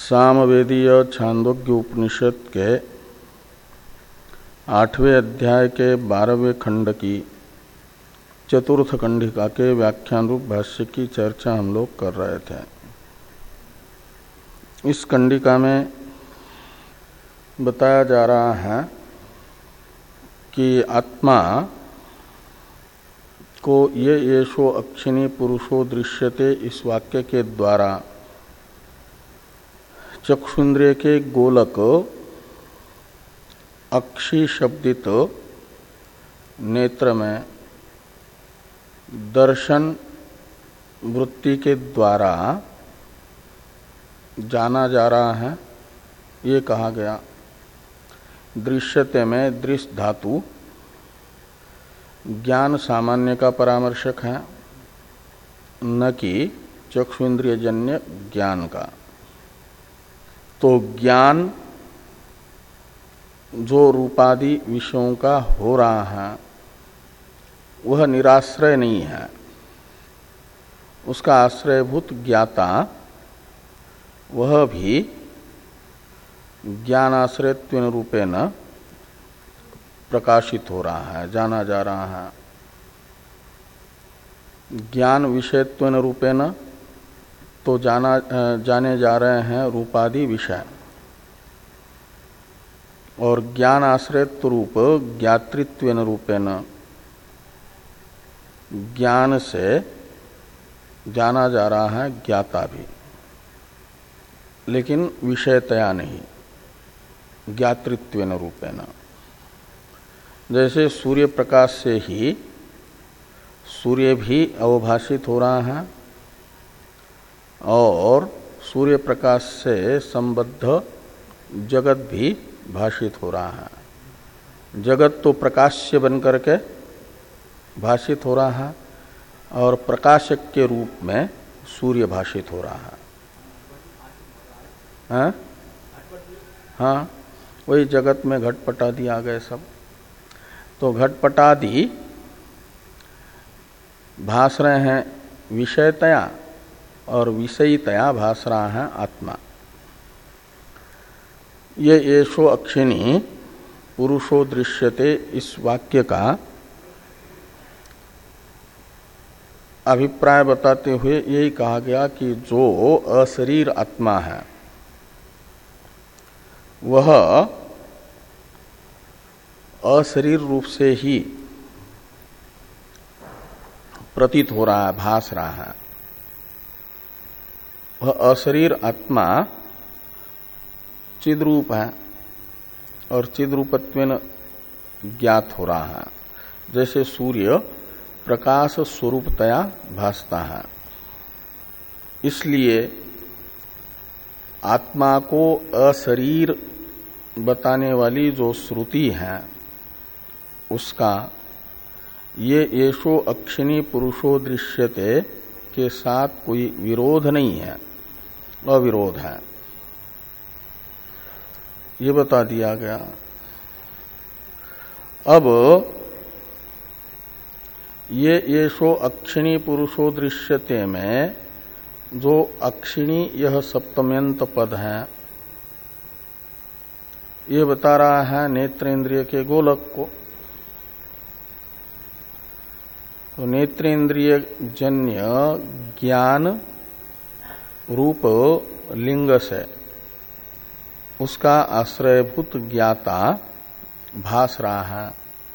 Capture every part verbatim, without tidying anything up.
सामवेदीय छांदोग्य उपनिषद के आठवें अध्याय के बारहवें खंड की चतुर्थ कंडिका के व्याख्यान रूप भाष्य की चर्चा हम लोग कर रहे थे। इस कंडिका में बताया जा रहा है कि आत्मा को ये येषो अक्षिणी पुरुषो दृश्यते इस वाक्य के द्वारा चक्षुन्द्रिय के गोलक अक्षि शब्दित नेत्र में दर्शन वृत्ति के द्वारा जाना जा रहा है, ये कहा गया। दृश्यते में दृश्य धातु ज्ञान सामान्य का परामर्शक है, न कि चक्षुन्द्रियजन्य ज्ञान का। तो ज्ञान जो रूपादि विषयों का हो रहा है वह निराश्रय नहीं है, उसका आश्रयभूत ज्ञाता वह भी ज्ञानाश्रयत्वेन रूपेण प्रकाशित हो रहा है, जाना जा रहा है। ज्ञान विषयत्वेन रूपेण तो जाना जाने जा रहे हैं रूपादि विषय, और ज्ञान आश्रयत्व रूप ज्ञातृत्वेन रूपेण ज्ञान से जाना जा रहा है ज्ञाता भी, लेकिन विषयतया नहीं, ज्ञातृत्वेन रूपेण। जैसे सूर्य प्रकाश से ही सूर्य भी अवभाषित हो रहा है और सूर्य प्रकाश से संबद्ध जगत भी भाषित हो रहा है। जगत तो प्रकाश्य बन करके भाषित हो रहा है और प्रकाशक के रूप में सूर्य भाषित हो रहा है। हाँ, हाँ, वही जगत में घटपटादि आ गए सब। तो घटपटादि भास रहे हैं विषयतया और विषयीतया भास रहा है आत्मा। ये येषो अक्षिणी पुरुषो दृश्यते इस वाक्य का अभिप्राय बताते हुए यही कहा गया कि जो अशरीर आत्मा है वह अशरीर रूप से ही प्रतीत हो रहा है, भास रहा है। वह अशरीर आत्मा चिद्रूप है और चिद्रूपत्वेन ज्ञात हो रहा है। जैसे सूर्य प्रकाश स्वरूपतया भासता है, इसलिए आत्मा को अशरीर बताने वाली जो श्रुति है उसका ये येषो अक्षिणी पुरुषो दृश्यते के साथ कोई विरोध नहीं है, अविरोध है, ये बता दिया गया। अब ये येषो अक्षिणी पुरुषो दृश्यते में जो अक्षिणी यह सप्तम्यंत पद है, ये बता रहा है नेत्रेंद्रिय के गोलक को। तो नेत्रेंद्रिय जन्य ज्ञान रूप लिंग से उसका आश्रयभूत ज्ञाता भास रहा है,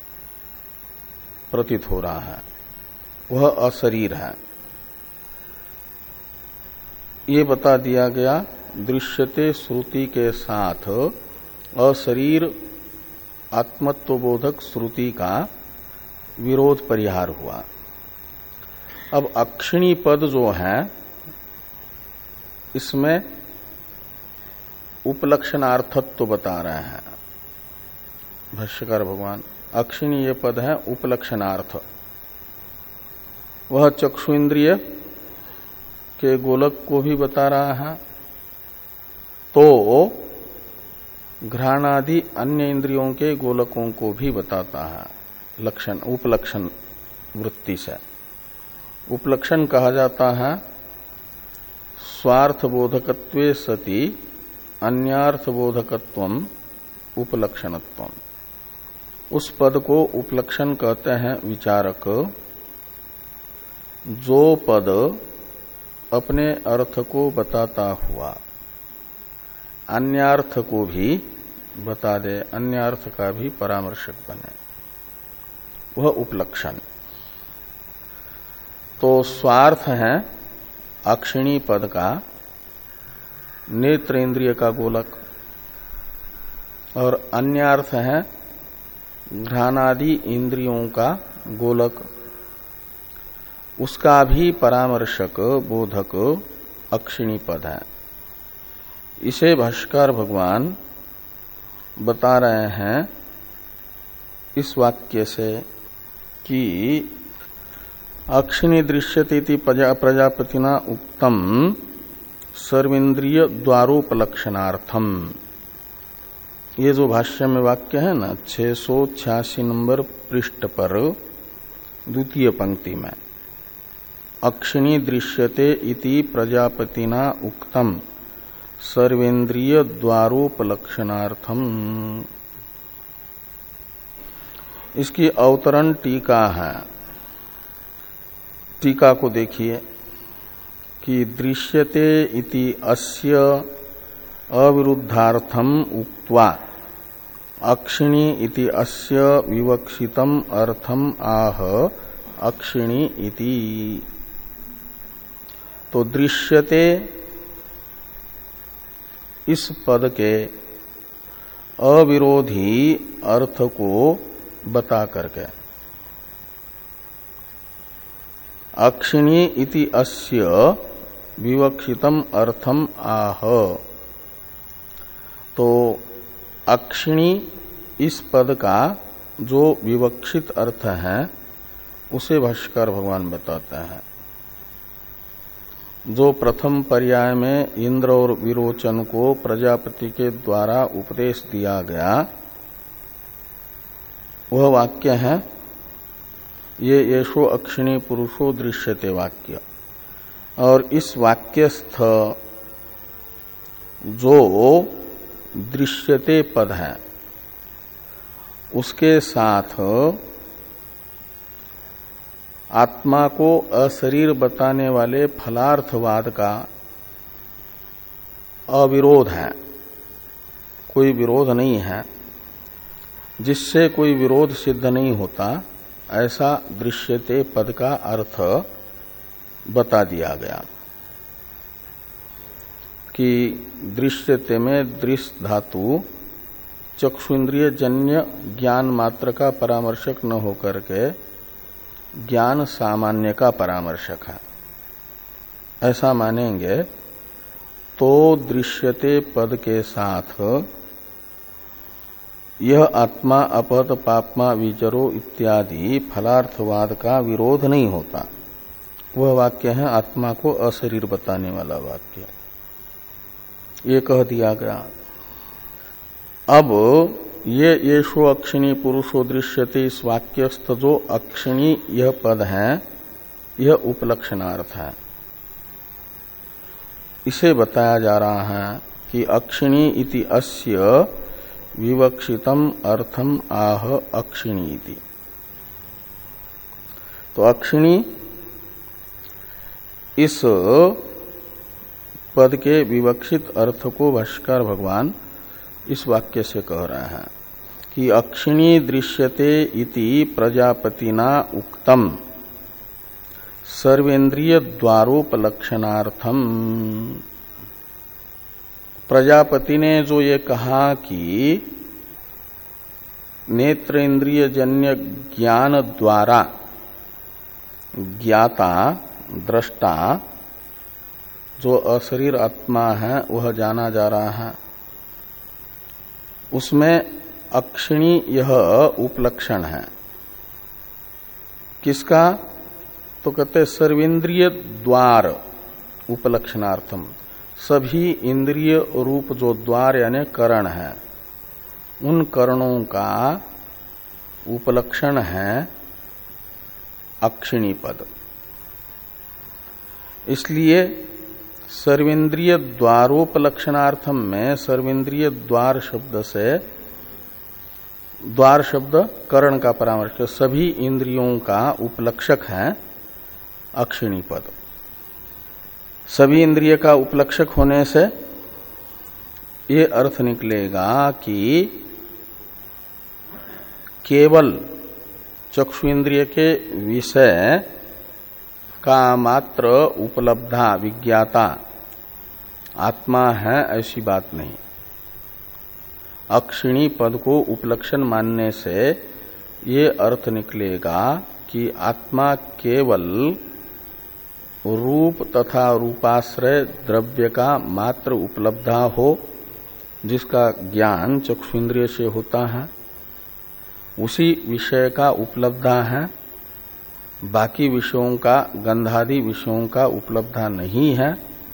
प्रतीत हो रहा है, वह अशरीर है। ये बता दिया गया। दृश्यते श्रुति के साथ अशरीर आत्मत्वबोधक श्रुति का विरोध परिहार हुआ। अब अक्षिणी पद जो है इसमें उपलक्षणार्थत्व बता रहे हैं भाष्यकार भगवान। अक्षिणी ये पद है उपलक्षणार्थ। वह चक्षुन्द्रिय के गोलक को भी बता रहा है, तो घ्राणादि अन्य इंद्रियों के गोलकों को भी बताता है लक्षण उपलक्षण वृत्ति से। उपलक्षण कहा जाता है स्वार्थ बोधकत्वे सति अन्यार्थबोधकत्वम उपलक्षणत्वम। उस पद को उपलक्षण कहते हैं विचारक जो पद अपने अर्थ को बताता हुआ अन्यार्थ को भी बता दे, अन्यार्थ का भी परामर्शक बने, वह उपलक्षण। तो स्वार्थ है अक्षिणी पद का नेत्रेंद्रिय का गोलक, और अन्यार्थ है घ्राणादि इंद्रियों का गोलक, उसका भी परामर्शक बोधक अक्षिणी पद है। इसे भाष्यकार भगवान बता रहे हैं इस वाक्य से कि अक्षिणी दृश्यते प्रजापतिना उक्तम सर्वेन्द्रिय द्वारोपलक्षणार्थम। ये जो भाष्य में वाक्य है ना, छह सौ छियासी नंबर पृष्ठ पर द्वितीय पंक्ति में, अक्षिणी दृश्यते इति प्रजापतिना उक्तम सर्वेन्द्रिय द्वारोपलक्षणार्थम। इसकी अवतरण टीका है। टीका को देखिए कि दृश्यते इति अस्य अविरुद्धार्थम उक्त्वा अक्षिणी इति अस्य विवक्षितम अर्थम आह अक्षिणी इति। तो दृश्यते इस पद के अविरोधी अर्थ को बता करके अक्षिणी इति अस्य विवक्षितम अर्थम आह। तो अक्षिणी इस पद का जो विवक्षित अर्थ है उसे भाष्यकार भगवान बताते हैं। जो प्रथम पर्याय में इंद्र और विरोचन को प्रजापति के द्वारा उपदेश दिया गया वह वाक्य है ये येषो अक्षिणी पुरुषो दृश्यते वाक्य। और इस वाक्यस्थ जो दृश्यते पद है उसके साथ आत्मा को अशरीर बताने वाले फलार्थवाद का अविरोध है, कोई विरोध नहीं है, जिससे कोई विरोध सिद्ध नहीं होता, ऐसा दृश्यते पद का अर्थ बता दिया गया कि दृश्यते में दृश्य धातु चक्षुन्द्रिय जन्य ज्ञान मात्र का परामर्शक न होकर के ज्ञान सामान्य का परामर्शक है, ऐसा मानेंगे तो दृश्यते पद के साथ यह आत्मा अपहत पापमा विचरो इत्यादि फलार्थवाद का विरोध नहीं होता। वह वाक्य है आत्मा को अशरीर बताने वाला वाक्य, ये कह दिया गया। अब ये येषो अक्षिणी पुरुषो दृश्यते इस वाक्यस्थ जो अक्षिणी यह पद है यह उपलक्षणार्थ है। इसे बताया जा रहा है कि अक्षिणी इति अस्य विवक्षितम अर्थम आह अक्षिणी इति। तो अक्षिणी इस पद के विवक्षित अर्थ को भाष्यकार भगवान इस वाक्य से कह रहे हैं कि अक्षिणी दृश्यते इति प्रजापतिना उक्तम सर्वेन्द्रिय द्वारोपलक्षणार्थम। प्रजापति ने जो ये कहा कि नेत्रेन्द्रिय जन्य ज्ञान द्वारा ज्ञाता दृष्टा जो अशरीर आत्मा है वह जाना जा रहा है, उसमें अक्षिणी यह उपलक्षण है। किसका? तो कहते सर्वेन्द्रिय द्वार उपलक्षणार्थम, सभी इंद्रिय रूप जो द्वार यानी करण है उन करणों का उपलक्षण है अक्षिणी पद। इसलिए सर्वेंद्रिय द्वारोपलक्षणार्थम में सर्वेंद्रिय द्वार शब्द से द्वार शब्द करण का परामर्श, सभी इंद्रियों का उपलक्षक है अक्षिणी पद। सभी इंद्रिय का उपलक्षक होने से ये अर्थ निकलेगा कि केवल चक्षु इंद्रिय के विषय का मात्र उपलब्धा विज्ञाता आत्मा है, ऐसी बात नहीं। अक्षिणी पद को उपलक्षण मानने से ये अर्थ निकलेगा कि आत्मा केवल रूप तथा रूपाश्रय द्रव्य का मात्र उपलब्धा हो, जिसका ज्ञान चक्षुन्द्रिय से होता है, उसी विषय का उपलब्धा है। बाकी विषयों का, गंधादि विषयों का उपलब्धा नहीं है,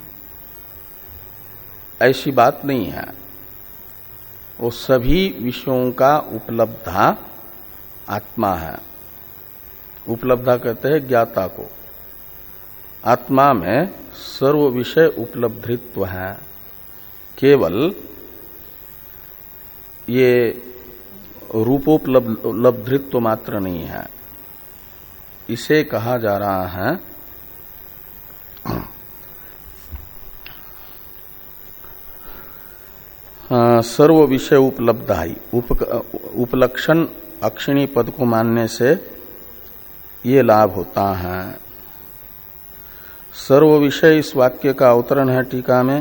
ऐसी बात नहीं है। वो सभी विषयों का उपलब्धा आत्मा है। उपलब्धा कहते हैं ज्ञाता को। आत्मा में सर्व विषय उपलब्धित्व है, केवल ये रूपोपलब्धित्व मात्र नहीं है। इसे कहा जा रहा है सर्व विषय उपलब्धाई। उप, उपलक्षण अक्षिणी पद को मानने से ये लाभ होता है। सर्व विषय इस वाक्य का अवतरण है टीका में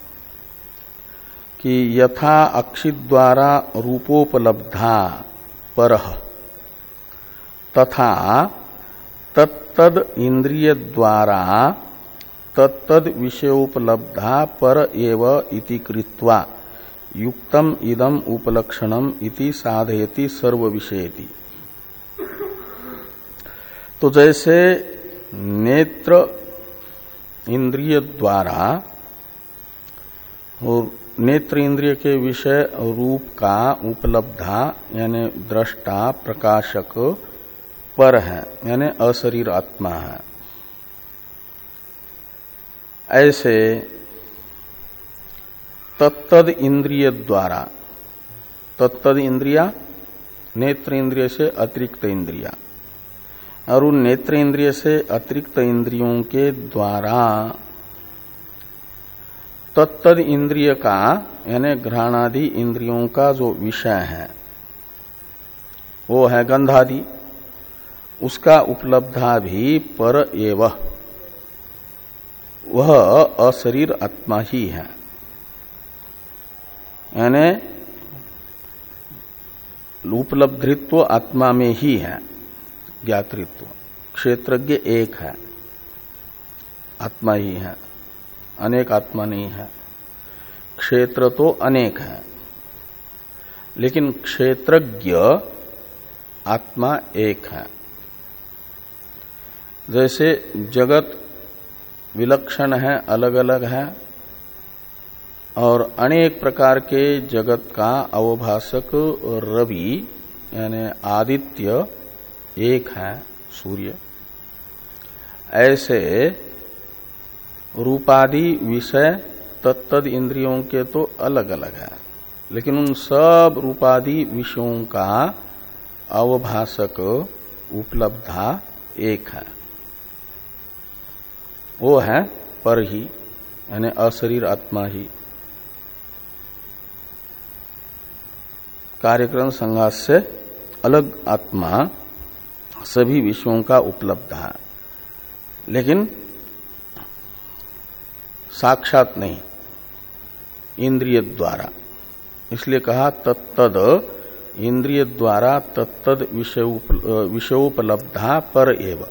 कि यथा अक्षि द्वारा रूपोपलब्धा परः तथा तत्तद इंद्रिय द्वारा तत्तद विषयोपलब्धा पर एव इति कृत्वा युक्तम इदम उपलक्षणम इति साधयति सर्व विषयति। तो जैसे नेत्र इंद्रिय द्वारा और नेत्र इंद्रिय के विषय रूप का उपलब्धा यानी दृष्टा प्रकाशक पर है, यानी अशरीर आत्मा है, ऐसे तत्तद इंद्रिय द्वारा, तत्तद इंद्रिया नेत्र इंद्रिय से अतिरिक्त इंद्रिया, और उन नेत्र इंद्रिय से अतिरिक्त इंद्रियों के द्वारा तत्तद इंद्रिय का यानी घ्राणादि इंद्रियों का जो विषय है वो है गंधादि, उसका उपलब्धा भी पर एव, वह अशरीर आत्मा ही है। यानी उपलब्धित्व आत्मा में ही है, ज्ञातृत्व। क्षेत्रज्ञ एक है, आत्मा ही है, अनेक आत्मा नहीं है। क्षेत्र तो अनेक है, लेकिन क्षेत्रज्ञ आत्मा एक है। जैसे जगत विलक्षण है, अलग अलग है, और अनेक प्रकार के जगत का अवभासक रवि यानी आदित्य एक है, सूर्य। ऐसे रूपादि विषय तत्तद इंद्रियों के तो अलग अलग है, लेकिन उन सब रूपादि विषयों का अवभासक उपलब्धा एक है, वो है पर ही, यानी अशरीर आत्मा ही। कार्यक्रम संघात से अलग आत्मा सभी विषयों का उपलब्ध है, लेकिन साक्षात नहीं, इंद्रिय द्वारा। इसलिए कहा तत्तद इंद्रिय द्वारा तत्तद विषयोपलब्धा पर एव।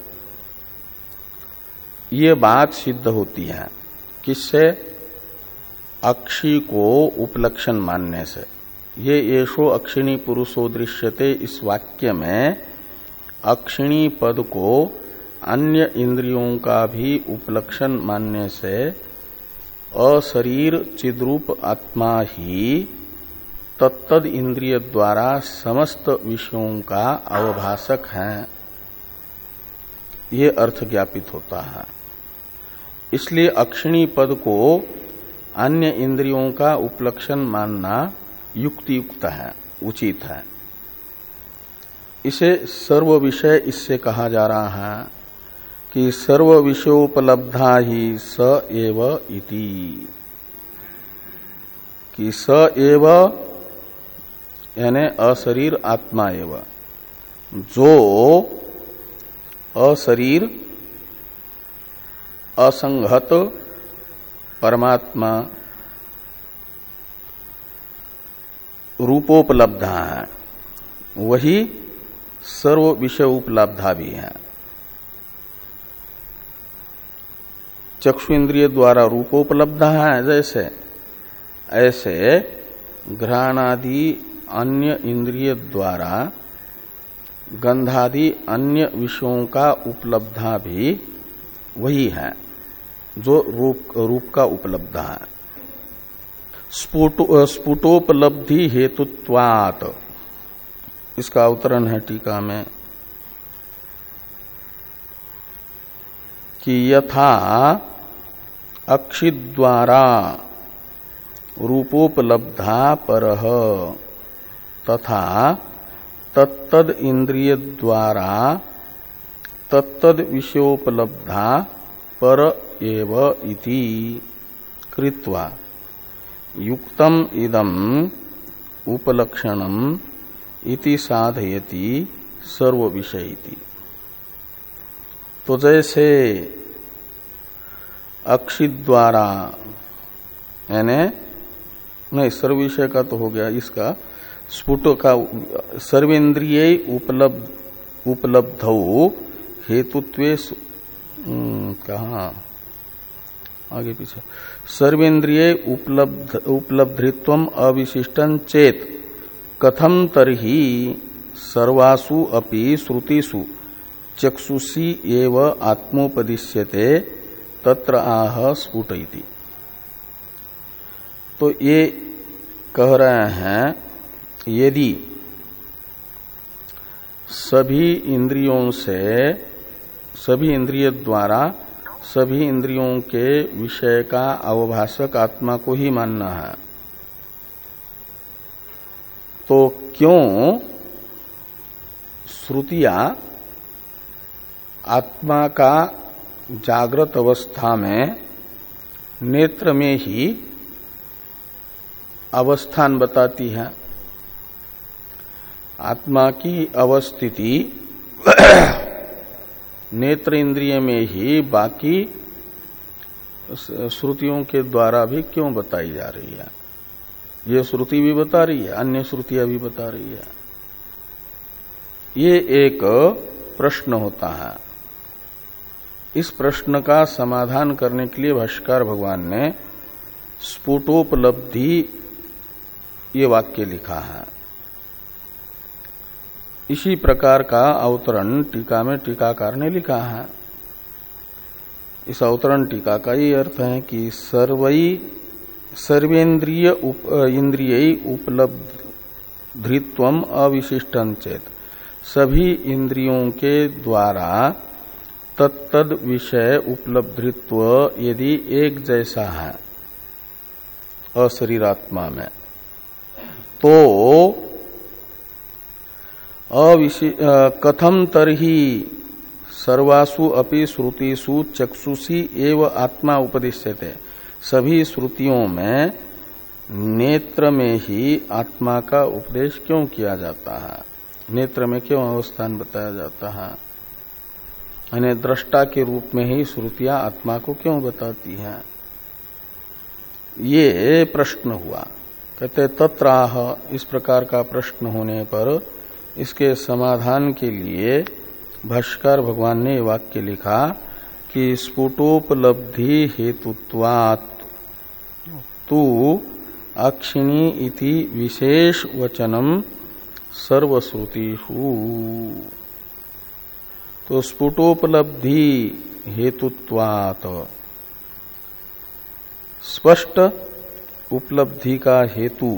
ये बात सिद्ध होती है किससे? अक्षी को उपलक्षण मानने से। ये येषो अक्षिणी पुरुषो दृश्यते, इस वाक्य में अक्षिणी पद को अन्य इंद्रियों का भी उपलक्षण मानने से अशरीर चिद्रूप आत्मा ही तत्तद इंद्रिय द्वारा समस्त विषयों का अवभासक है, ये अर्थ ज्ञापित होता है। इसलिए अक्षिणी पद को अन्य इंद्रियों का उपलक्षण मानना युक्तियुक्त है, उचित है। इसे सर्व विषय इससे कहा जा रहा है कि सर्व विषयोपलब्धा ही स एव इति, कि स एव यानी अशरीर आत्मा एव, जो अशरीर असंगत परमात्मा रूपोपलब्धा है, वही सर्व विषय उपलब्धा भी है। चक्षु इंद्रिय द्वारा रूपोपलब्ध है जैसे, ऐसे घ्राणादि अन्य इंद्रिय द्वारा गंधादि अन्य विषयों का उपलब्धा भी वही है जो रूप रूप का उपलब्ध है। स्फुटो स्फुटोपलब्धि हेतुत्वात्, इसका अवतरण है टीका में कि यथा अक्षिद्वारा रूपोपलब्धा परः तथा तत्तद इंद्रिय द्वारा तत्तद विषयोपलब्धा पर एव इति कृत्वा युक्तम इदम उपलक्षणम इति साधयति सर्व विषयिति। तो जैसे अक्षित द्वारा यानी नहीं, सर्व विषय का तो हो गया, इसका स्फुट का सर्वेन्द्रिय उपलब्ध उपलब्धौ हेतुत्वे कहाँ आगे पीछे, सर्वेन्द्रिय उपलब्ध उपलब्धित्वम अविशिष्टं चेत कथम तरहि सर्वासु अपि श्रुतिषु चक्षुषी एव आत्मोपदिश्यते तत्र आह स्फुट इति। तो ये कह रहे हैं यदि सभी इंद्रियों से, सभी इंद्रिय द्वारा सभी इंद्रियों के विषय का अवभाषक आत्मा को ही मानना है, तो क्यों श्रुतियां आत्मा का जागृत अवस्था में नेत्र में ही अवस्थान बताती है? आत्मा की अवस्थिति नेत्र इंद्रिय में ही बाकी श्रुतियों के द्वारा भी क्यों बताई जा रही है? ये श्रुति भी बता रही है, अन्य श्रुतियां भी बता रही है। ये एक प्रश्न होता है। इस प्रश्न का समाधान करने के लिए भाष्यकार भगवान ने स्फुटोपलब्धि ये वाक्य लिखा है। इसी प्रकार का अवतरण टीका में टीकाकार ने लिखा है। इस अवतरण टीका का ये अर्थ है कि सर्वई सर्वेन्द्रिय उप, इंद्रिय उपलब्धित्वम अविशिष्टं चेत, सभी इंद्रियों के द्वारा तत्तद विषय उपलब्धित्व यदि एक जैसा है अशरीरात्मा में, तो कथम तरहि सर्वासु अपि श्रुतिषु चक्षुषी एव आत्मा उपदिश्यते, सभी श्रुतियों में नेत्र में ही आत्मा का उपदेश क्यों किया जाता है? नेत्र में क्यों अवस्थान बताया जाता है? यानी दृष्टा के रूप में ही श्रुतियां आत्मा को क्यों बताती हैं? ये प्रश्न हुआ। कहते तत्राह, इस प्रकार का प्रश्न होने पर इसके समाधान के लिए भाष्यकार भगवान ने वाक्य लिखा कि स्फुटोपलब्धि हेतुत्वात् तु अक्षिणी इति विशेष वचनम सर्वश्रुतिषु। तो स्फुटोपलब्धि हेतुत्वात्, स्पष्ट उपलब्धि का हेतु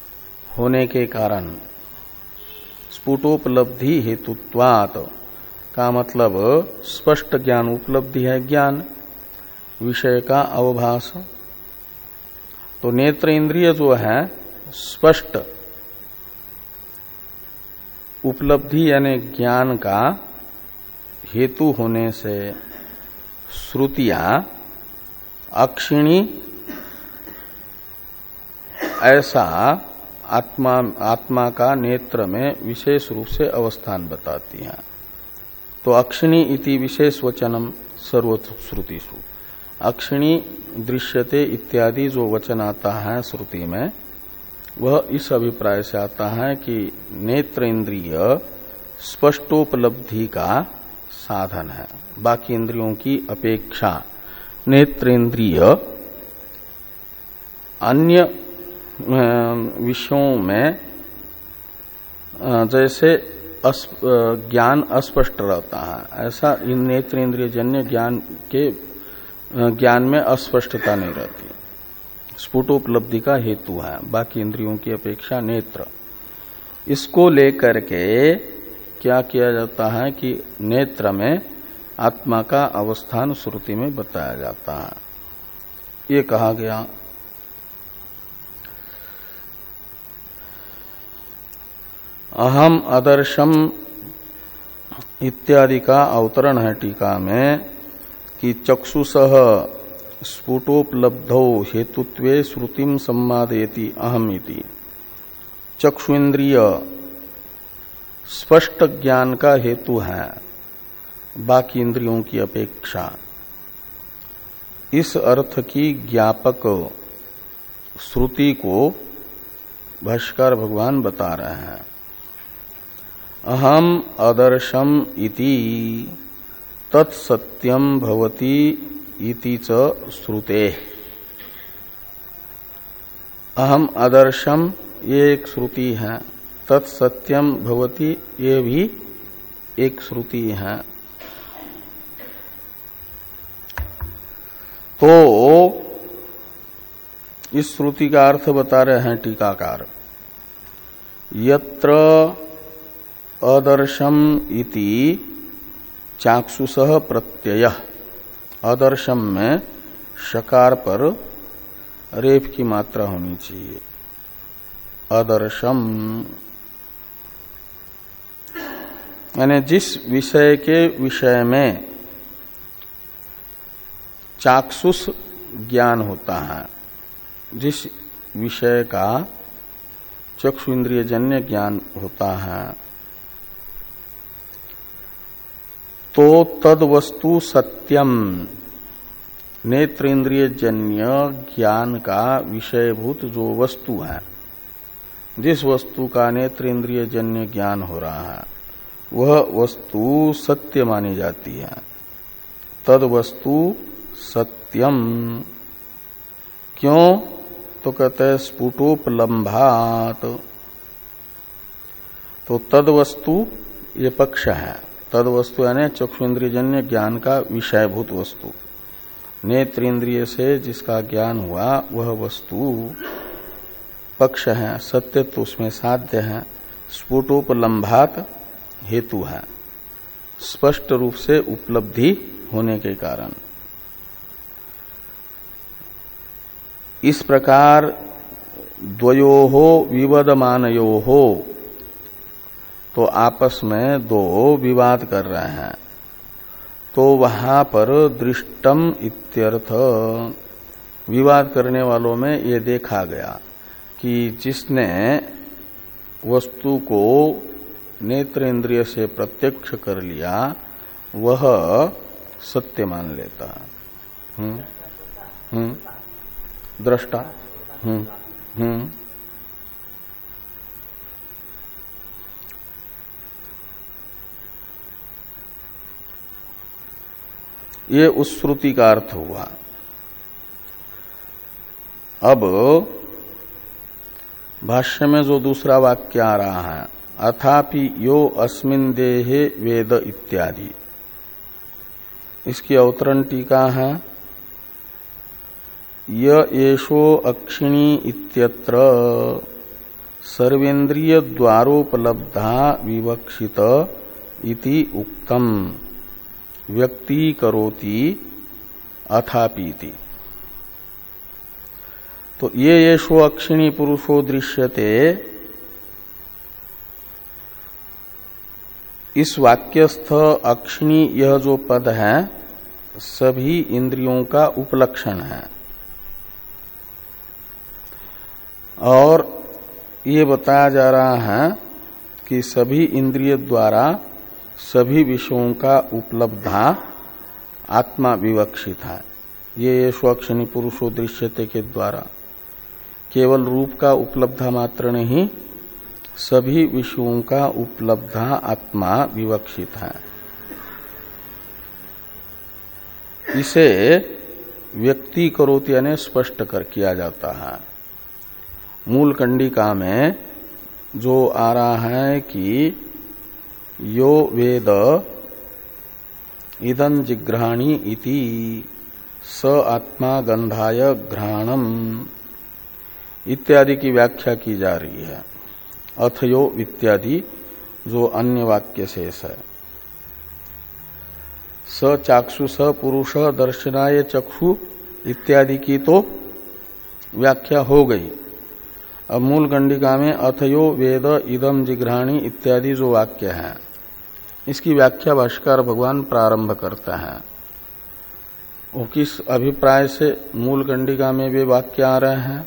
होने के कारण, स्फुटोपलब्धि हेतुत्वात् का मतलब स्पष्ट ज्ञान, उपलब्धि है ज्ञान, विषय का अवभास। तो नेत्र इंद्रिय जो है स्पष्ट उपलब्धि यानी ज्ञान का हेतु होने से श्रुतियां अक्षिणी ऐसा आत्मा आत्मा का नेत्र में विशेष रूप से अवस्थान बताती हैं। तो अक्षिणी इति विशेष वचनम सर्वश्रुतिषु, अक्षिणी दृश्यते इत्यादि जो वचन आता है श्रुति में, वह इस अभिप्राय से आता है कि नेत्र इंद्रिय स्पष्टोपलब्धि का साधन है। बाकी इंद्रियों की अपेक्षा नेत्र इंद्रिय अन्य विषयों में जैसे ज्ञान अस्पष्ट रहता है, ऐसा इन नेत्र इंद्रिय जन्य ज्ञान के ज्ञान में अस्पष्टता नहीं रहती। स्फुटोपलब्धि का हेतु है बाकी इंद्रियों की अपेक्षा नेत्र। इसको लेकर के क्या किया जाता है कि नेत्र में आत्मा का अवस्थान श्रुति में बताया जाता है। ये कहा गया। अहम आदर्शम इत्यादि का अवतरण है टीका में कि चक्षुषः स्फुटोपलब्धौ हेतुत्वे श्रुतिम सम्मादयति अहमिति। चक्षुइंद्रिय स्पष्ट ज्ञान का हेतु है बाकी इंद्रियों की अपेक्षा। इस अर्थ की ज्ञापक श्रुति को भाष्यकार भगवान बता रहे हैं। अहम आदर्शम इति तत्सत्यम भवति इति च श्रुते। अहम आदर्शम ये एक श्रुति है, तत्सत्यम भवति ये भी एक श्रुति है। तो इस श्रुति का अर्थ बता रहे हैं टीकाकार। यत्र अदर्शम इति चाक्षुषः प्रत्यय, अदर्शम में शकार पर रेफ की मात्रा होनी चाहिए। अदर्शम यानी जिस विषय के विषय में चाक्षुष ज्ञान होता है, जिस विषय का चक्षु इंद्रिय जन्य ज्ञान होता है, तो तद वस्तु सत्यम, नेत्र इंद्रिय जन्य ज्ञान का विषयभूत जो वस्तु है, जिस वस्तु का नेत्र इंद्रिय जन्य ज्ञान हो रहा है, वह वस्तु सत्य मानी जाती है। तद वस्तु सत्यम क्यों? तो कहते हैं स्फुटोपलम्भात। तो तद वस्तु ये पक्ष है। तद वस्तु यानी चक्षुन्द्रियजन्य ज्ञान का विषयभूत वस्तु, नेत्र इंद्रिय से जिसका ज्ञान हुआ वह वस्तु पक्ष है, सत्य तो उसमें साध्य है। स्फुटोपलम्भात हेतु है, स्पष्ट रूप से उपलब्धि होने के कारण। इस प्रकार द्वयोहो विवदमानयोहो, तो आपस में दो विवाद कर रहे हैं, तो वहां पर दृष्टम इत्यर्थ, विवाद करने वालों में ये देखा गया कि जिसने वस्तु को नेत्र इंद्रिय से प्रत्यक्ष कर लिया वह सत्य मान लेता है। हम्म हम्म दृष्टा। हम्म हम्म ये उस श्रुति का अर्थ हुआ। अब भाष्य में जो दूसरा वाक्य आ रहा है, अथापि यो अस्मिन् देहे वेद इत्यादि, इसकी अवतरण टीका है। य एषो अक्षिणी इत्यत्र सर्वेन्द्रिय द्वारोपलब्धा विवक्षित इति उक्तम व्यक्ति करोति अथापीति। तो ये येषो अक्षिणी पुरुषो दृश्यते, इस वाक्यस्थ अक्षिणी यह जो पद है सभी इंद्रियों का उपलक्षण है। और ये बताया जा रहा है कि सभी इंद्रिय द्वारा सभी विषयों का उपलब्धा आत्मा विवक्षित है। ये येषो अक्षिणी पुरुषो दृश्यते के द्वारा केवल रूप का उपलब्धा मात्र नहीं, सभी विषयों का उपलब्धा आत्मा विवक्षित है। इसे व्यक्ति करोति यानी स्पष्ट कर किया जाता है। मूल कंडिका में जो आ रहा है कि यो वेद इदं जिघ्राणि इति स आत्मा गंधाय घ्राणम इत्यादि की व्याख्या की जा रही है। अथयो इत्यादि जो अन्य वाक्य शेष है। स चाक्षु स पुरुष दर्शनाय चक्षु इत्यादि की तो व्याख्या हो गई। अब मूल कंडिका में अथयो वेद इदम जिघ्राणि इत्यादि जो वाक्य है इसकी व्याख्या भाष्यकार भगवान प्रारंभ करता है। वो किस अभिप्राय से मूल कंडिका में वे वाक्य आ रहे हैं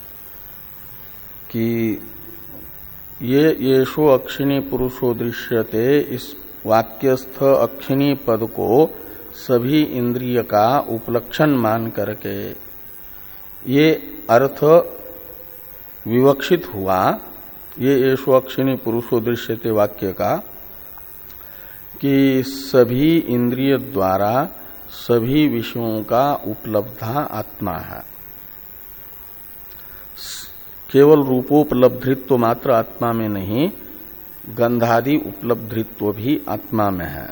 कि ये येषो अक्षिणी पुरुषो दृश्यते, इस वाक्यस्थ अक्षिणी पद को सभी इंद्रिय का उपलक्षण मान करके ये अर्थ विवक्षित हुआ। ये येषो अक्षिणी पुरुषो दृश्यते वाक्य का कि सभी इंद्रिय द्वारा सभी विषयों का उपलब्धा आत्मा है। केवल रूपोपलब्धित्व मात्र आत्मा में नहीं, गंधादि उपलब्धित्व भी आत्मा में है।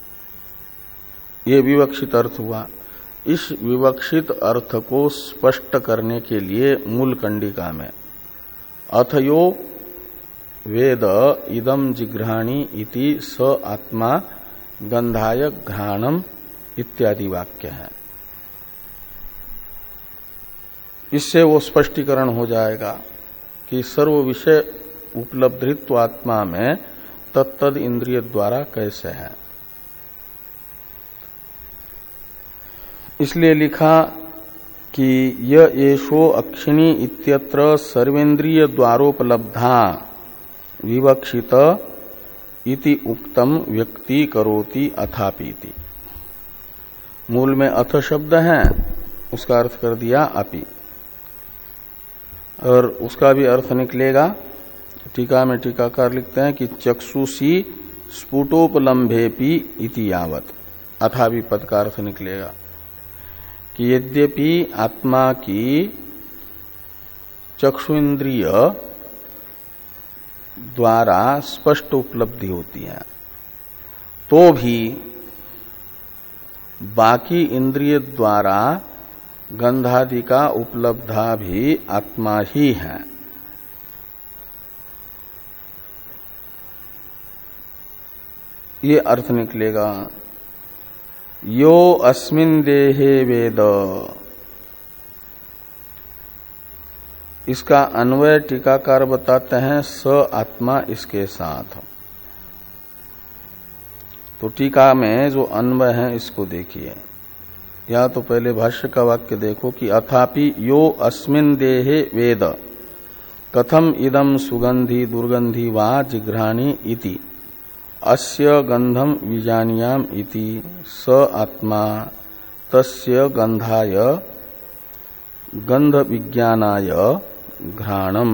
ये विवक्षित अर्थ हुआ। इस विवक्षित अर्थ को स्पष्ट करने के लिए मूल कंडिका में अथयो वेद इदम जिघ्राणि इति स आत्मा गंधाय घ्राणम इत्यादि वाक्य है। इससे वो स्पष्टीकरण हो जाएगा कि सर्व विषय उपलब्धित्व आत्मा में तत्तद इंद्रिय द्वारा कैसे है। इसलिए लिखा कि य येषो अक्षिणी इत्यत्र सर्वेन्द्रिय द्वारोपलब्धा विवक्षित इति उक्तम व्यक्ति करोति अथापीति। मूल में अथ शब्द है, उसका अर्थ कर दिया अपि, और उसका भी अर्थ निकलेगा। टीका में टीकाकार लिखते हैं कि चक्षुषी स्फुटोपलम्भेपि इति यावत, अथापि पद का अर्थ निकलेगा कि यद्यपि आत्मा की चक्षु इंद्रिय द्वारा स्पष्ट उपलब्धि होती है, तो भी बाकी इंद्रिय द्वारा गंधादि का उपलब्धा भी आत्मा ही है। ये अर्थ निकलेगा। यो अस्मिन् देहे वेद, इसका अन्वय टीकाकार बताते हैं स आत्मा इसके साथ। तो टीका में जो अन्वय है इसको देखिए। या तो पहले भाष्य का वाक्य देखो कि अथापि यो अस्मिन् देहे वेद कथम इदम सुगंधि दुर्गंधि वा जिघ्राणि इति अस्य गंधम विजानीयाम इति स आत्मा तस्य गंधाय गंध विज्ञानाय घ्राणम।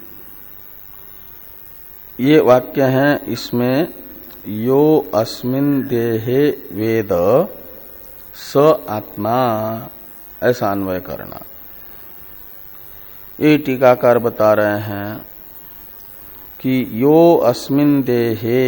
ये वाक्य हैं, इसमें यो अस्मिन् देहे वेद स आत्मा ऐसा अन्वय करना। ये टीकाकार बता रहे हैं कि यो अस्मिन् देहे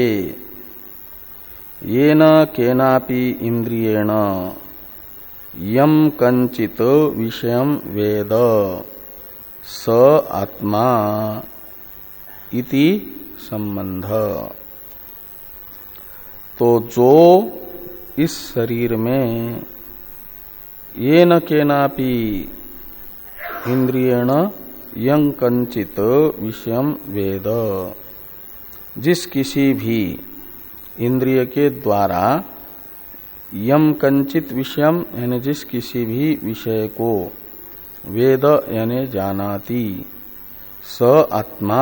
येन केनापि इंद्रियेण यम कंचित विषयम वेद स आत्मा इति संबंध। तो जो इस शरीर में ये न केनापि इंद्रियेण यं कंचित विषयम वेद, जिस किसी भी इंद्रिय के द्वारा यम कंचित विषयम यानी जिस किसी भी विषय को वेद यानी जानाति स आत्मा,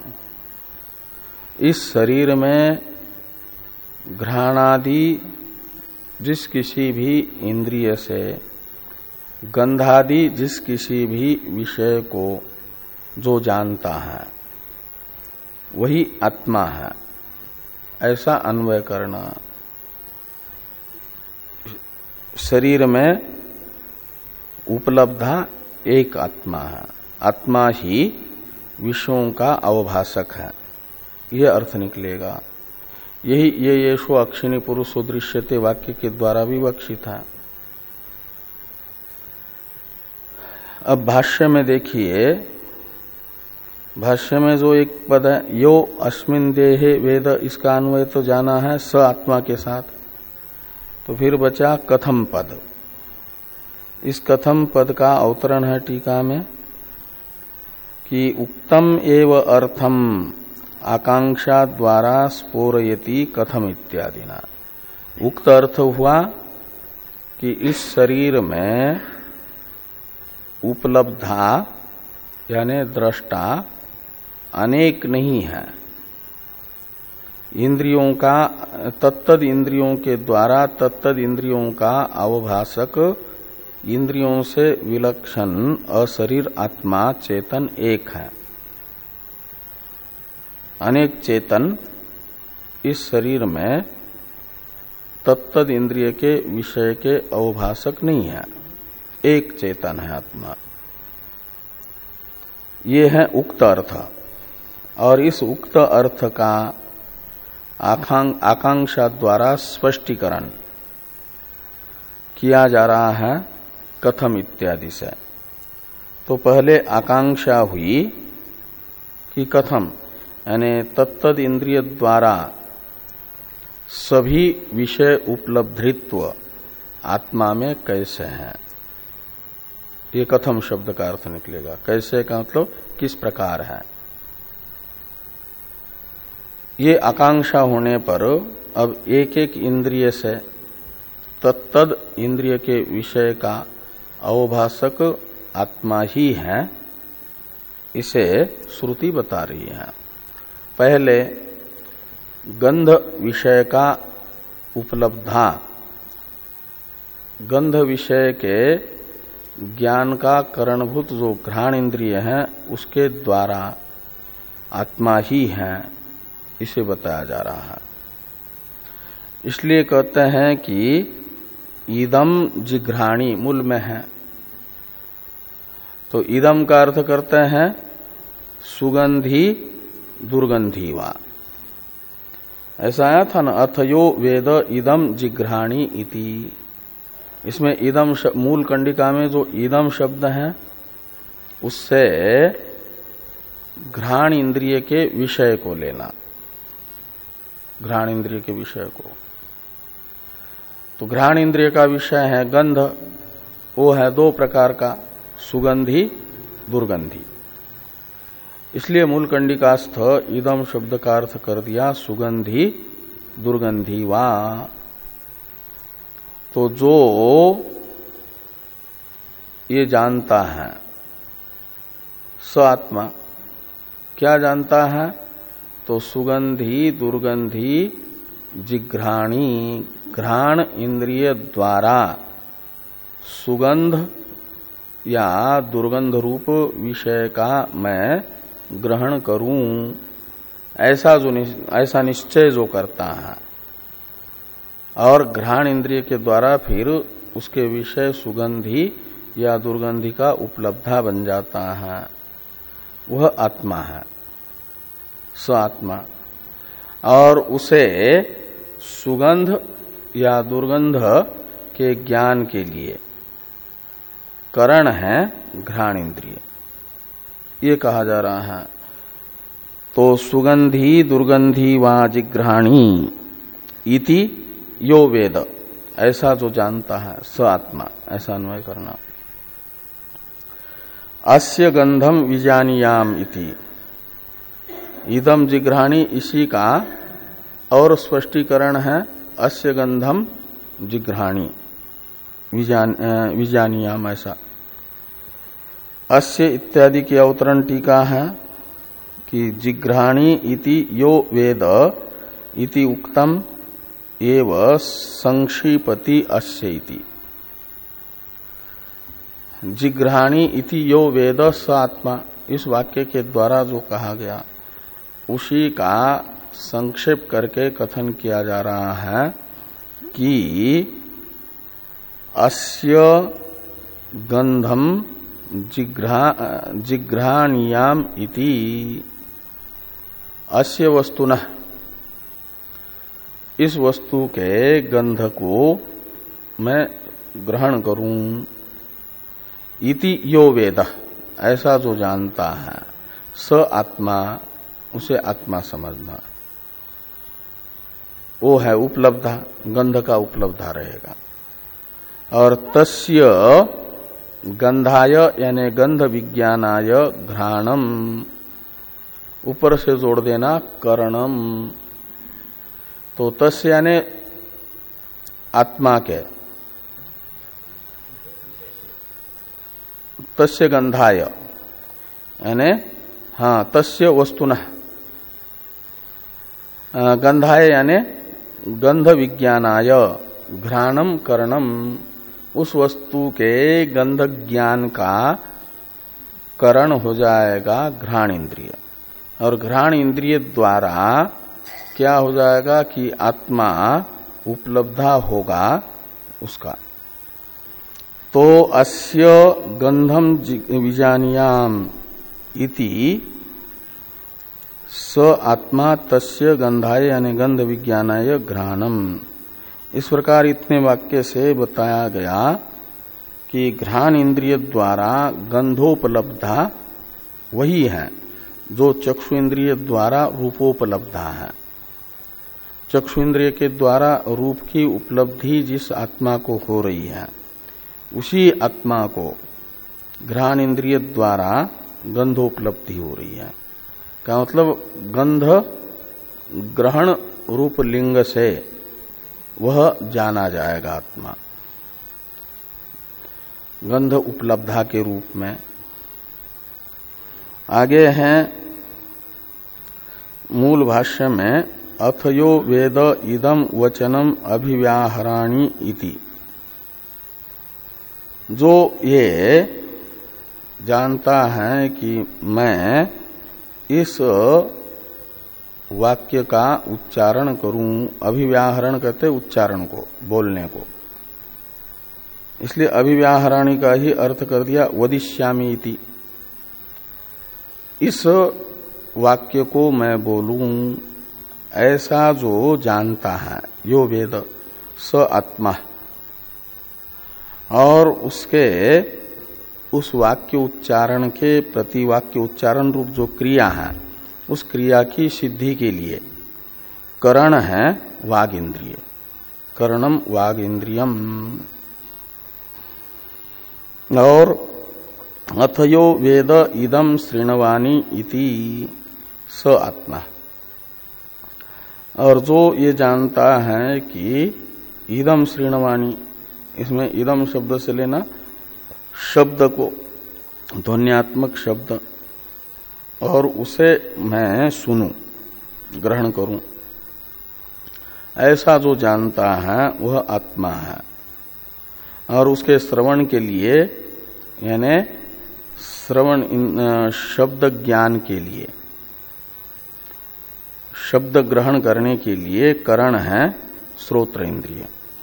इस शरीर में घ्राणादि जिस किसी भी इंद्रिय से, गंधादि जिस किसी भी विषय को जो जानता है वही आत्मा है, ऐसा अन्वय करना। शरीर में उपलब्धा एक आत्मा है, आत्मा ही विषयों का अवभाषक है, यह अर्थ निकलेगा। यही ये येषु अक्षिणी पुरुषो दृश्यते वाक्य के द्वारा विवक्षित है। अब भाष्य में देखिए, भाष्य में जो एक पद है यो अस्मिन् देहे वेद, इसका अन्वय तो जाना है स आत्मा के साथ, तो फिर बचा कथम पद। इस कथम पद का अवतरण है टीका में कि उक्तम एव अर्थम आकांक्षा द्वारा स्फोरयति कथम इत्यादि ना। उक्त अर्थ हुआ कि इस शरीर में उपलब्धा यानी दृष्टा अनेक नहीं है। इंद्रियों का तत्तद इंद्रियों के द्वारा तत्तद इंद्रियों का अवभाषक इंद्रियों से विलक्षण अशरीर आत्मा चेतन एक है। अनेक चेतन इस शरीर में तत्तद इंद्रिय के विषय के अवभाषक नहीं है, एक चेतन है आत्मा। ये है उक्त अर्थ। और इस उक्त अर्थ का आकांक्षा द्वारा स्पष्टीकरण किया जा रहा है कथम इत्यादि से। तो पहले आकांक्षा हुई कि कथम यानी तत्तद इंद्रिय द्वारा सभी विषय उपलब्धित्व आत्मा में कैसे है, ये कथम शब्द का अर्थ निकलेगा। कैसे का मतलब किस प्रकार है। ये आकांक्षा होने पर अब एक एक इंद्रिय से तत्तद इंद्रिय के विषय का अवभाषक आत्मा ही है, इसे श्रुति बता रही है। पहले गंध विषय का उपलब्धा, गंध विषय के ज्ञान का करणभूत जो घ्राण इंद्रिय है उसके द्वारा आत्मा ही है, इसे बताया जा रहा है। इसलिए कहते हैं कि इदम जिघ्राणी मूल में है, तो इदम का अर्थ करते हैं सुगंधी दुर्गंधी वा। ऐसा आया था ना, अथयो वेद इदम जिघ्राणी इति। इसमें इदम मूल कंडिका में जो इदम शब्द है उससे घ्राण इंद्रिय के विषय को लेना, घ्राण इंद्रिय के विषय को। तो घ्राण इंद्रिय का विषय है गंध, वो है दो प्रकार का, सुगंधी दुर्गंधी। इसलिए मूल कंडिकास्थ इदम शब्द का अर्थ कर दिया सुगंधी दुर्गंधी वा। तो जो ये जानता है स आत्मा, क्या जानता है, तो सुगंधी दुर्गंधी जिघ्राणी, घ्राण इंद्रिय द्वारा सुगंध या दुर्गंध रूप विषय का मैं ग्रहण करूं, ऐसा जो ऐसा निश्चय जो करता है और घ्राण इंद्रिय के द्वारा फिर उसके विषय सुगंधी या दुर्गंधी का उपलब्धा बन जाता है, वह आत्मा है, स आत्मा। और उसे सुगंध या दुर्गंध के ज्ञान के लिए करण है घ्राण इंद्रिय, ये कहा जा रहा है। तो सुगंधी दुर्गंधी वा जिघ्राणी इति यो वेद, ऐसा जो जानता है स आत्मा, ऐसा अन्वय करना। अस्य गंधम विजानीयाम इति, इदम जिघ्राणी, इसी का और स्पष्टीकरण है अस्य गंधम जिघ्राणी विजान, विजानीयाम, ऐसा। अस्य इत्यादि की अवतरण टीका है कि जिघ्राणी इति यो वेद इति उक्तम एव संक्षिपति अस्य इति। जिघ्राणी इति यो वेद स आत्मा, इस वाक्य के द्वारा जो कहा गया उसी का संक्षेप करके कथन किया जा रहा है कि अस्य गंधम जिघ्रा जिघ्राणीयाम इति, अस्य वस्तुनः, इस वस्तु के गंध को मैं ग्रहण करूं, इति यो वेद, ऐसा जो जानता है स आत्मा, उसे आत्मा समझना। वो है उपलब्धा, गंध का उपलब्धा रहेगा। और तस्य गंधाय यानी गंध विज्ञानाय घ्राणम, ऊपर से जोड़ देना करणम, तो तस्य यानी आत्मा के, तस्य गंधाय यानी हाँ तस्य वस्तुनः, गंधाय यानी गंध विज्ञानाय, घ्राणम करणम, उस वस्तु के गंध ज्ञान का करण हो जाएगा घ्राण इंद्रिय, और घ्राण इंद्रिय द्वारा क्या हो जाएगा कि आत्मा उपलब्धा होगा उसका। तो अस्य गंधम विजानीयाम इति स आत्मा तस्य गंधाय यानी गंध विज्ञानाय घ्राणम। इस प्रकार इतने वाक्य से बताया गया कि घ्राण इंद्रिय द्वारा गंधोपलब्धा वही है जो चक्षु इंद्रिय द्वारा रूपोपलब्धा है। चक्षु इंद्रिय के द्वारा रूप की उपलब्धि जिस आत्मा को हो रही है, उसी आत्मा को घ्राण इंद्रिय द्वारा गंधोपलब्धि हो रही है। का मतलब गंध ग्रहण रूप लिंग से वह जाना जाएगा आत्मा, गंध उपलब्धा के रूप में। आगे हैं मूल भाष्य में, अथयो वेद इदम वचनम अभिव्याहराणि इति। जो ये जानता है कि मैं इस वाक्य का उच्चारण करूं, अभिव्याहरण कहते उच्चारण को, बोलने को, इसलिए अभिव्याहराणी का ही अर्थ कर दिया वदिष्यामि इति। इस वाक्य को मैं बोलूं, ऐसा जो जानता है यो वेद स आत्मा, और उसके उस वाक्य उच्चारण के प्रति वाक्य उच्चारण रूप जो क्रिया है, उस क्रिया की सिद्धि के लिए करण है वाग इंद्रिय, करणम वाग इंद्रियम। और अथयो वेद इदम श्रृणवाणी इति स आत्मा, और जो ये जानता है कि इदम श्रृणवाणी, इसमें इदम शब्द से लेना शब्द को, ध्वन्यात्मक शब्द, और उसे मैं सुनूं, ग्रहण करूं, ऐसा जो जानता है वह आत्मा है। और उसके श्रवण के लिए यानी श्रवण शब्द ज्ञान के लिए, शब्द ग्रहण करने के लिए करण है श्रोत्र इंद्रिय।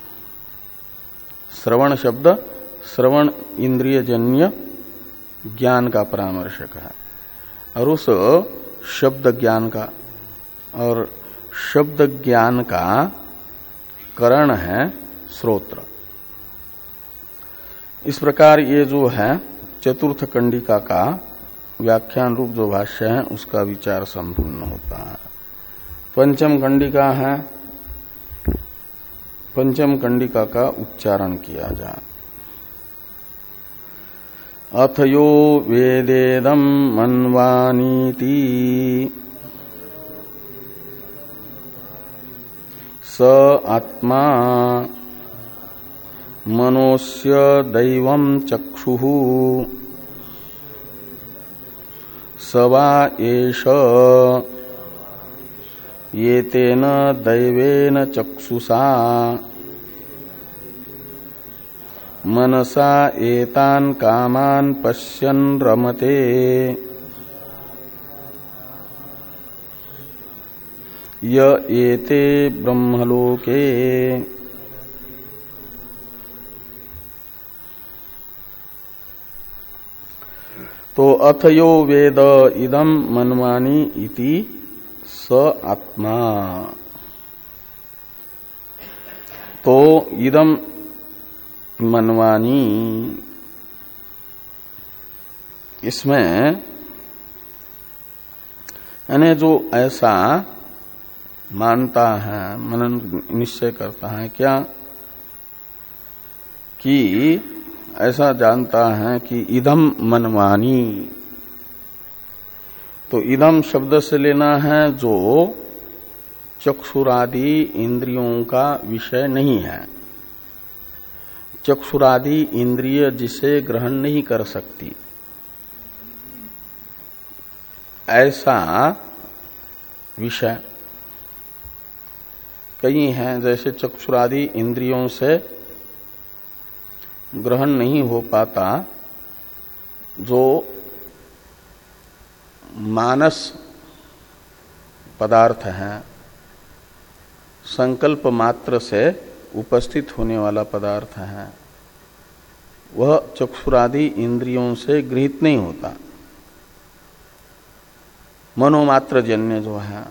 श्रवण शब्द श्रवण इंद्रिय जन्य ज्ञान का परामर्शक है, और उस शब्द ज्ञान का और शब्द ज्ञान का करण है श्रोत्र। इस प्रकार ये जो है चतुर्थ कंडिका का व्याख्यान रूप जो भाष्य है उसका विचार संपूर्ण होता है। पंचम कंडिका है पंचम कंडिका का उच्चारण किया जाए। अथ यो वेदेदम मन्वानीति स आत्मा मनोस्य दैवं चक्षुः स वा एष येतेन दैवेन चक्षुषा मनसा एतान् कामान् पश्यन् रमते य एते ब्रह्मलोके तो अथ यो वेद इदं मन्वानि इति स आत्मा। तो इदं मन्वानि, इसमें यानी जो ऐसा मानता है, मनन निश्चय करता है क्या, कि ऐसा जानता है कि इदम मन्वानि, तो इदम शब्द से लेना है जो चक्षुरादि इंद्रियों का विषय नहीं है। चक्षुरादि इंद्रिय जिसे ग्रहण नहीं कर सकती, ऐसा विषय कई हैं। जैसे चक्षुरादि इंद्रियों से ग्रहण नहीं हो पाता जो मानस पदार्थ हैं, संकल्प मात्र से उपस्थित होने वाला पदार्थ है, वह चक्षुरादि इंद्रियों से गृहीत नहीं होता। मनोमात्र जन्य जो है,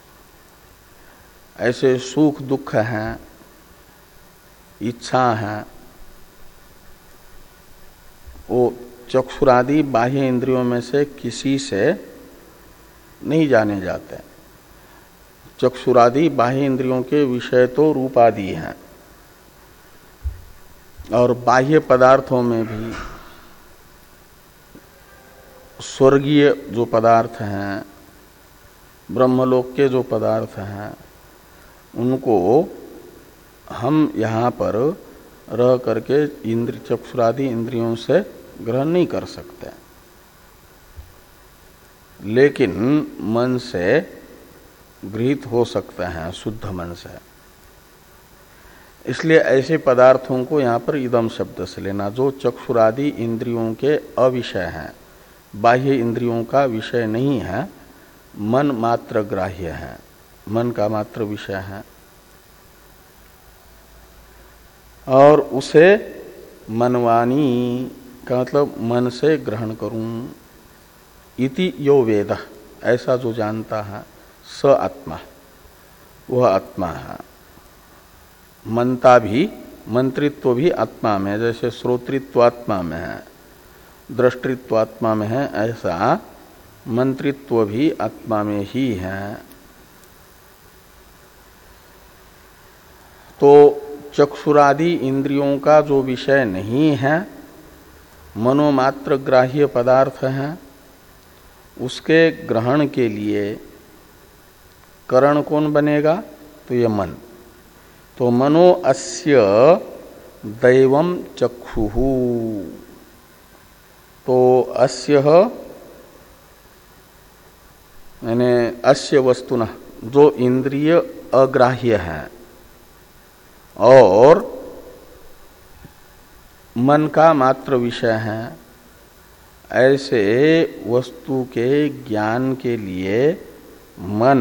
ऐसे सुख दुख हैं, इच्छा है, वो चक्षुरादि बाह्य इंद्रियों में से किसी से नहीं जाने जाते। चक्षुरादि बाह्य इंद्रियों के विषय तो रूपादि हैं, और बाह्य पदार्थों में भी स्वर्गीय जो पदार्थ हैं, ब्रह्मलोक के जो पदार्थ हैं, उनको हम यहाँ पर रह करके इंद्र चक्षुरादि इंद्रियों से ग्रहण नहीं कर सकते, लेकिन मन से गृहीत हो सकते हैं, शुद्ध मन से। इसलिए ऐसे पदार्थों को यहाँ पर इदम शब्द से लेना, जो चक्षुरादि इंद्रियों के अविषय हैं, बाह्य इंद्रियों का विषय नहीं है, मन मात्र ग्राह्य है, मन का मात्र विषय है, और उसे मनवानी का मतलब मन से ग्रहण करूं। इति यो वेद, ऐसा जो जानता है, स आत्मा, वह आत्मा है। मनता भी, मंत्रित्व भी आत्मा में, जैसे श्रोतृत्वात्मा में है, दृष्टित्वात्मा में है, ऐसा मंत्रित्व भी आत्मा में ही है। तो चक्षुरादि इंद्रियों का जो विषय नहीं है, मनोमात्र ग्राह्य पदार्थ हैं, उसके ग्रहण के लिए करण कौन बनेगा? तो ये मन। तो मनो अस्य दैवम चक्षुः, तो अस्य यानी अस्य वस्तुना, जो इंद्रिय अग्राह्य है और मन का मात्र विषय है, ऐसे वस्तु के ज्ञान के लिए मन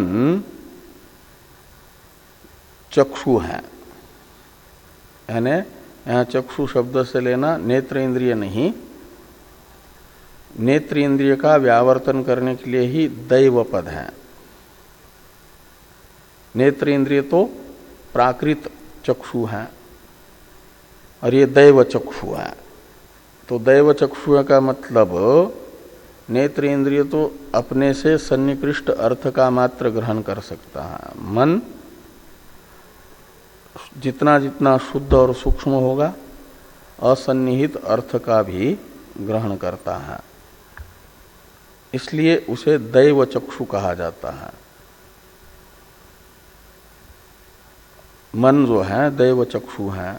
चक्षु है। यानी यहाँ चक्षु शब्द से लेना नेत्र इंद्रिय नहीं, नेत्र इंद्रिय का व्यावर्तन करने के लिए ही दैव पद है। नेत्र इंद्रिय तो प्राकृत चक्षु है और ये दैव चक्षु है। तो दैव चक्षु का मतलब नेत्र इंद्रिय तो अपने से सन्निकृष्ट अर्थ का मात्र ग्रहण कर सकता है, मन जितना जितना शुद्ध और सूक्ष्म होगा असन्निहित अर्थ का भी ग्रहण करता है, इसलिए उसे दैव चक्षु कहा जाता है। मन जो है दैव चक्षु है।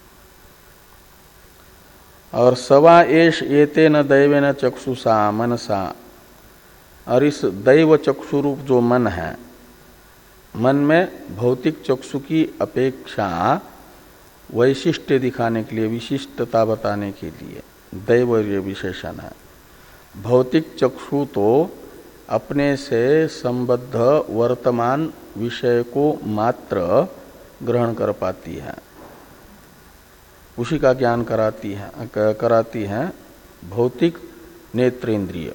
और सवा एष एतेन दैवेन चक्षुषा मनसा, और इस दैव चक्षु रूप जो मन है, मन में भौतिक चक्षु की अपेक्षा वैशिष्ट्य दिखाने के लिए, विशिष्टता बताने के लिए दैव ये विशेषण है। भौतिक चक्षु तो अपने से संबद्ध वर्तमान विषय को मात्र ग्रहण कर पाती है, उसी का ज्ञान कराती है कराती है भौतिक नेत्रेंद्रिय।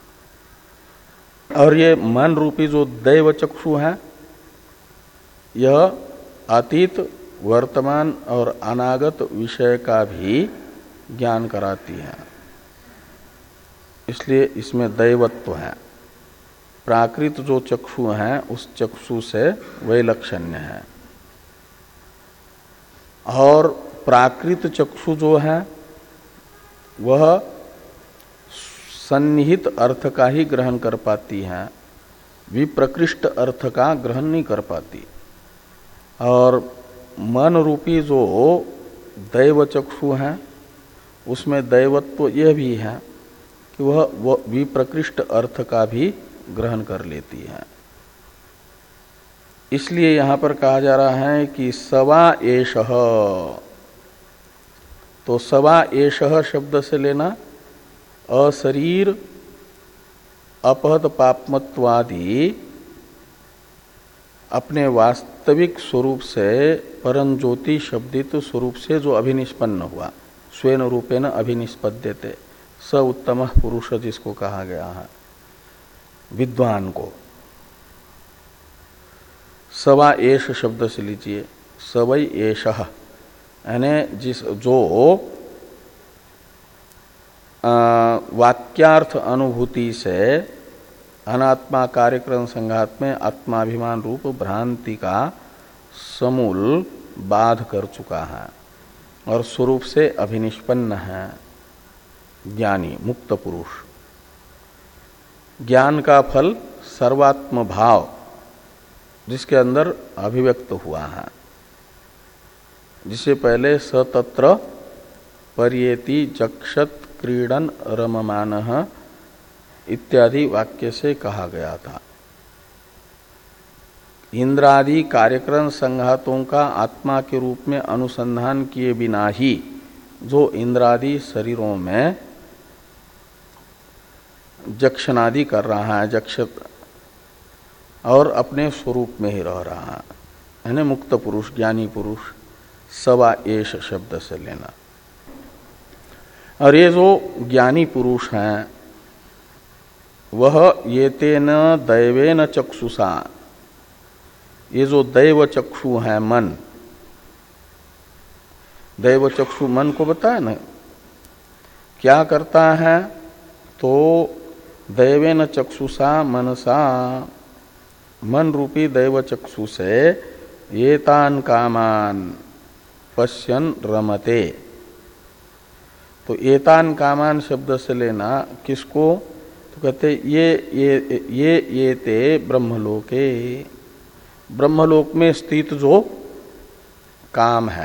और ये मन रूपी जो दैव चक्षु है, यह अतीत वर्तमान और अनागत विषय का भी ज्ञान कराती है, इसलिए इसमें दैवत्व है। प्राकृत जो चक्षु है उस चक्षु से वैलक्षण्य है। और प्राकृत चक्षु जो है वह सन्निहित अर्थ का ही ग्रहण कर पाती है, विप्रकृष्ट अर्थ का ग्रहण नहीं कर पाती। और मन रूपी जो दैव चक्षु है उसमें दैवत्व यह भी है कि वह विप्रकृष्ट अर्थ का भी ग्रहण कर लेती है। इसलिए यहां पर कहा जा रहा है कि सवा एषः, तो सवा एषः शब्द से लेना अशरीर अपहत पापमत्वादि अपने वास्तविक स्वरूप से परम ज्योति शब्दित स्वरूप से जो अभिनिष्पन्न हुआ, स्वेन रूपेण अभिनिष्पद्यते, स उत्तम पुरुष जिसको कहा गया है विद्वान को। सवा एष शब्द से लीजिए, सवै एषः, यानी जिस जो आ, वाक्यार्थ अनुभूति से अनात्मा कार्यक्रम संघात में आत्माभिमान रूप भ्रांति का समूल बाध कर चुका है और स्वरूप से अभिनिष्पन्न है ज्ञानी मुक्त पुरुष। ज्ञान का फल सर्वात्म भाव जिसके अंदर अभिव्यक्त हुआ है, जिसे पहले सतत्र पर्येति जक्षत क्रीडन रममानः इत्यादि वाक्य से कहा गया था। इंद्रादि कार्यक्रम संघातों का आत्मा के रूप में अनुसंधान किए बिना ही जो इंद्रादि शरीरों में जक्षनादि कर रहा है, जक्षत, और अपने स्वरूप में ही रह रहा है, यानी मुक्त पुरुष ज्ञानी पुरुष, सवा एष शब्द से लेना। और ये जो ज्ञानी पुरुष हैं वह ये तेन दैवेन चक्षुषा, ये जो दैव चक्षु है मन, दैव चक्षु मन को बताया ना क्या करता है, तो दैवेन चक्षुषा मनसा, मन रूपी दैव चक्षु से एतान कामान पश्यन रमते। तो एतान कामान शब्द से लेना किसको, तो कहते ये ये ये ये ते ब्रह्मलोके, ब्रह्मलोक में स्थित जो काम है।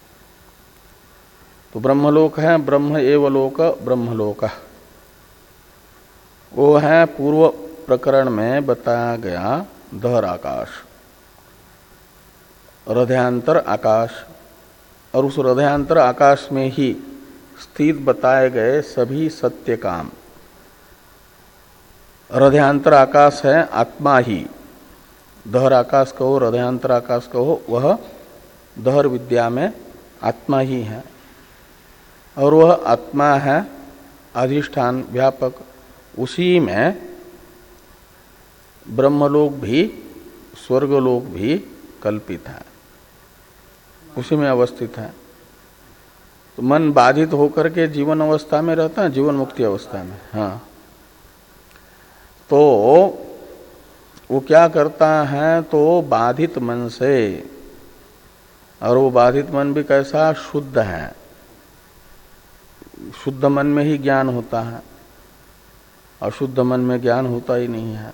तो ब्रह्मलोक है ब्रह्म एवलोक ब्रह्मलोक, वो है पूर्व प्रकरण में बताया गया दहर आकाश, हृदयांतर आकाश, और उस हृदयांतर आकाश में ही स्थित बताए गए सभी सत्य काम। हृदयांतर आकाश है आत्मा ही, दहर आकाश कहो हृदयांतर आकाश कहो, वह दहर विद्या में आत्मा ही है। और वह आत्मा है अधिष्ठान व्यापक, उसी में ब्रह्मलोक भी स्वर्गलोक भी कल्पित है, उसी में अवस्थित है। तो मन बाधित होकर के जीवन अवस्था में रहता है, जीवन मुक्ति अवस्था में, हाँ, तो वो क्या करता है, तो बाधित मन से और वो बाधित मन भी कैसा? शुद्ध है। शुद्ध मन में ही ज्ञान होता है, अशुद्ध मन में ज्ञान होता ही नहीं है।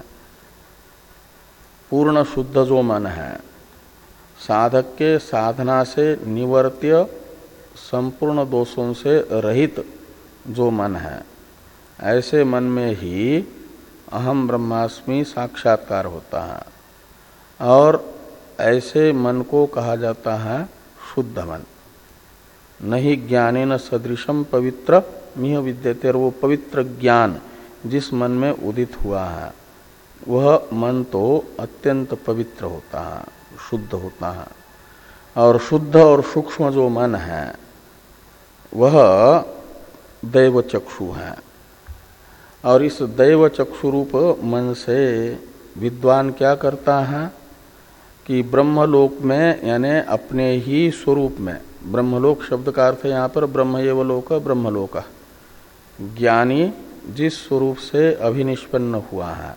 पूर्ण शुद्ध जो मन है, साधक के साधना से निवर्त्य संपूर्ण दोषों से रहित जो मन है, ऐसे मन में ही अहम ब्रह्मास्मि साक्षात्कार होता है। और ऐसे मन को कहा जाता है शुद्ध मन। नहीं ज्ञानेन सदृशम पवित्र मिह विद्यते। वो पवित्र ज्ञान जिस मन में उदित हुआ है वह मन तो अत्यंत पवित्र होता है, शुद्ध होता है। और शुद्ध और सूक्ष्म जो मन है वह दैव चक्षु है। और इस दैव चक्षु रूप मन से विद्वान क्या करता है कि ब्रह्मलोक में, यानी अपने ही स्वरूप में, ब्रह्मलोक शब्द का अर्थ है यहाँ पर ब्रह्म एव लोक ब्रह्मलोक, ज्ञानी जिस स्वरूप से अभिनिष्पन्न हुआ है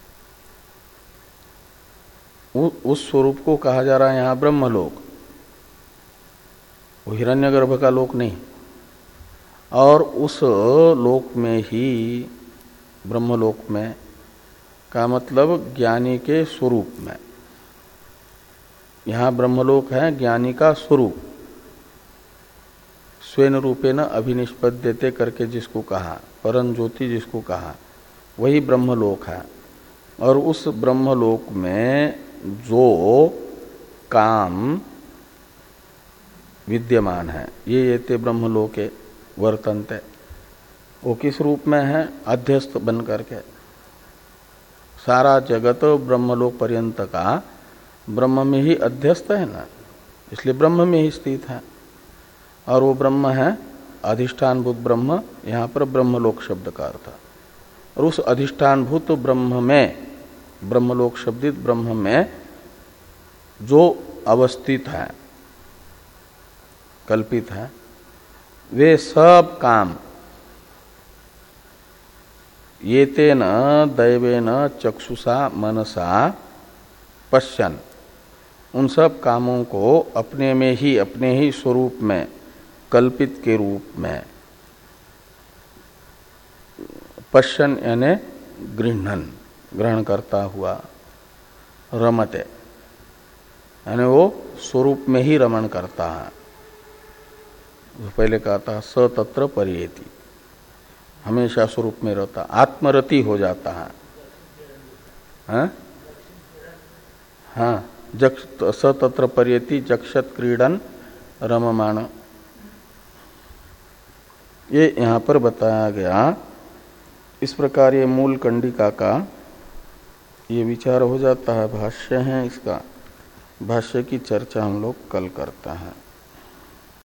उस स्वरूप को कहा जा रहा है यहाँ ब्रह्मलोक। वो हिरण्यगर्भ का लोक नहीं। और उस लोक में ही, ब्रह्मलोक में का मतलब ज्ञानी के स्वरूप में, यहाँ ब्रह्मलोक है ज्ञानी का स्वरूप। स्वेन रूपेण अभिनिष्पद्यते करके जिसको कहा, परम ज्योति जिसको कहा, वही ब्रह्मलोक है। और उस ब्रह्मलोक में जो काम विद्यमान है, ये ये ते ब्रह्मलोके वर्तन्ते, वो किस रूप में है? अध्यस्त बन करके। सारा जगत ब्रह्मलोक पर्यंत का ब्रह्म में ही अध्यस्त है ना, इसलिए ब्रह्म में ही स्थित है। और वो ब्रह्म है अधिष्ठानभूत ब्रह्म, यहाँ पर ब्रह्मलोक शब्द का अर्थ। और उस अधिष्ठानभूत ब्रह्म में, ब्रह्मलोक शब्दित ब्रह्म में जो अवस्थित है, कल्पित है, वे सब काम ये तेन दैवेन चक्षुषा मनसा पश्यन्, उन सब कामों को अपने में ही, अपने ही स्वरूप में, कल्पित के रूप में पश्यन् यानी गृह्णन्, ग्रहण करता हुआ, रमते यानी वो स्वरूप में ही रमण करता है। पहले कहा था स तत्र परियेति, हमेशा स्वरूप में रहता, आत्मरति हो जाता है। हाँ हाँ, जक्ष स तत्र परियेति जक्षत क्रीडन रममाण, ये यहाँ पर बताया गया। इस प्रकार ये मूल कंडिका का ये विचार हो जाता है। भाष्य है इसका, भाष्य की चर्चा हम लोग कल करते हैं।